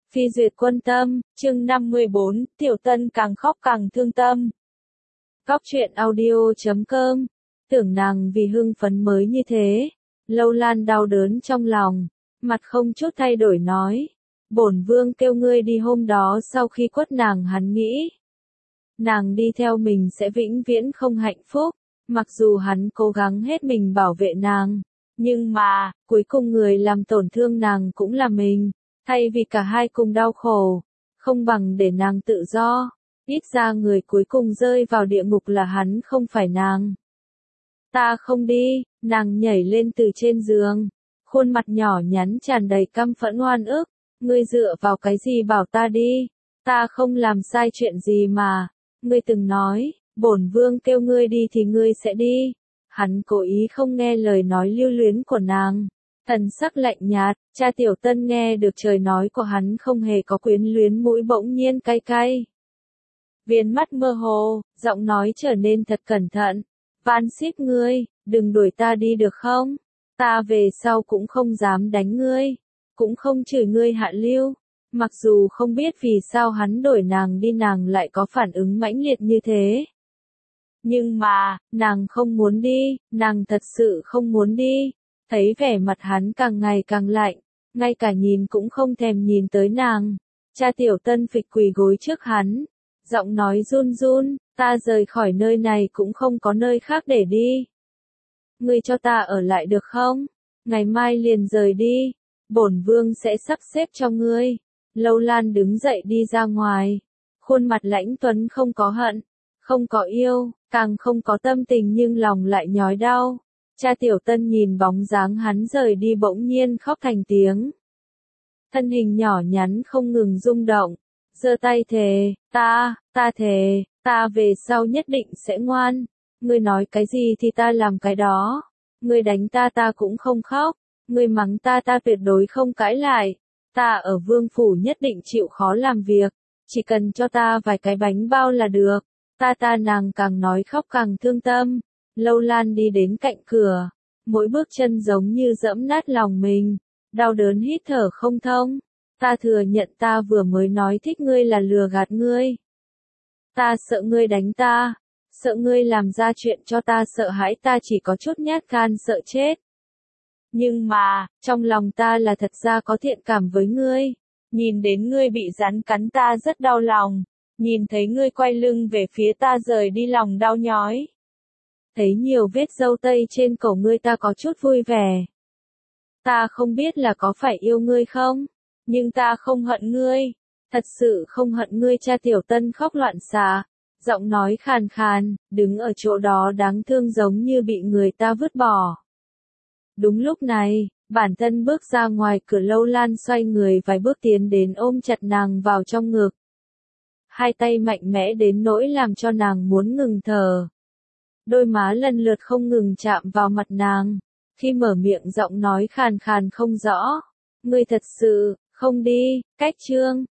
Phi duyệt quân tâm, chương 54, Tiểu Tân càng khóc càng thương tâm. Góc truyện audio.com, tưởng nàng vì hưng phấn mới như thế. Lâu Lan đau đớn trong lòng, mặt không chút thay đổi nói. Bổn vương kêu ngươi đi hôm đó sau khi quất nàng hắn nghĩ. Nàng đi theo mình sẽ vĩnh viễn không hạnh phúc, mặc dù hắn cố gắng hết mình bảo vệ nàng. Nhưng mà, cuối cùng người làm tổn thương nàng cũng là mình. Thay vì cả hai cùng đau khổ, không bằng để nàng tự do, ít ra người cuối cùng rơi vào địa ngục là hắn không phải nàng. Ta không đi, nàng nhảy lên từ trên giường, khuôn mặt nhỏ nhắn tràn đầy căm phẫn oan ức, ngươi dựa vào cái gì bảo ta đi, ta không làm sai chuyện gì mà, ngươi từng nói, bổn vương kêu ngươi đi thì ngươi sẽ đi, hắn cố ý không nghe lời nói lưu luyến của nàng. Thần sắc lạnh nhạt, cha Tiểu Tân nghe được lời nói của hắn không hề có quyến luyến mũi bỗng nhiên cay cay. Viền mắt mơ hồ, giọng nói trở nên thật cẩn thận. Van xít ngươi, đừng đuổi ta đi được không? Ta về sau cũng không dám đánh ngươi, cũng không chửi ngươi hạ lưu. Mặc dù không biết vì sao hắn đuổi nàng đi nàng lại có phản ứng mãnh liệt như thế. Nhưng mà, nàng không muốn đi, nàng thật sự không muốn đi. Thấy vẻ mặt hắn càng ngày càng lạnh, ngay cả nhìn cũng không thèm nhìn tới nàng. Cha Tiểu Tân phịch quỳ gối trước hắn, giọng nói run run, ta rời khỏi nơi này cũng không có nơi khác để đi. Ngươi cho ta ở lại được không? Ngày mai liền rời đi, bổn vương sẽ sắp xếp cho ngươi. Lâu Lan đứng dậy đi ra ngoài, khuôn mặt lãnh tuấn không có hận, không có yêu, càng không có tâm tình nhưng lòng lại nhói đau. Cha Tiểu Tân nhìn bóng dáng hắn rời đi bỗng nhiên khóc thành tiếng. Thân hình nhỏ nhắn không ngừng rung động, giơ tay thề, ta thề, ta về sau nhất định sẽ ngoan, ngươi nói cái gì thì ta làm cái đó, ngươi đánh ta ta cũng không khóc, ngươi mắng ta ta tuyệt đối không cãi lại, ta ở vương phủ nhất định chịu khó làm việc, chỉ cần cho ta vài cái bánh bao là được, ta nàng càng nói khóc càng thương tâm. Lâu Lan đi đến cạnh cửa, mỗi bước chân giống như dẫm nát lòng mình, đau đớn hít thở không thông. Ta thừa nhận ta vừa mới nói thích ngươi là lừa gạt ngươi. Ta sợ ngươi đánh ta, sợ ngươi làm ra chuyện cho ta sợ hãi ta chỉ có chút nhát gan sợ chết. Nhưng mà, trong lòng ta là thật ra có thiện cảm với ngươi, nhìn đến ngươi bị rắn cắn ta rất đau lòng, nhìn thấy ngươi quay lưng về phía ta rời đi lòng đau nhói. Thấy nhiều vết râu tây trên cổ ngươi ta có chút vui vẻ. Ta không biết là có phải yêu ngươi không, nhưng ta không hận ngươi, thật sự không hận ngươi. Cha Tiểu Tân khóc loạn xạ, giọng nói khàn khàn, đứng ở chỗ đó đáng thương giống như bị người ta vứt bỏ. Đúng lúc này, bản thân bước ra ngoài cửa. Lâu Lan xoay người vài bước tiến đến ôm chặt nàng vào trong ngực. Hai tay mạnh mẽ đến nỗi làm cho nàng muốn ngừng thở. Đôi má lần lượt không ngừng chạm vào mặt nàng, khi mở miệng giọng nói khàn khàn không rõ. Ngươi thật sự, không đi, cách chương.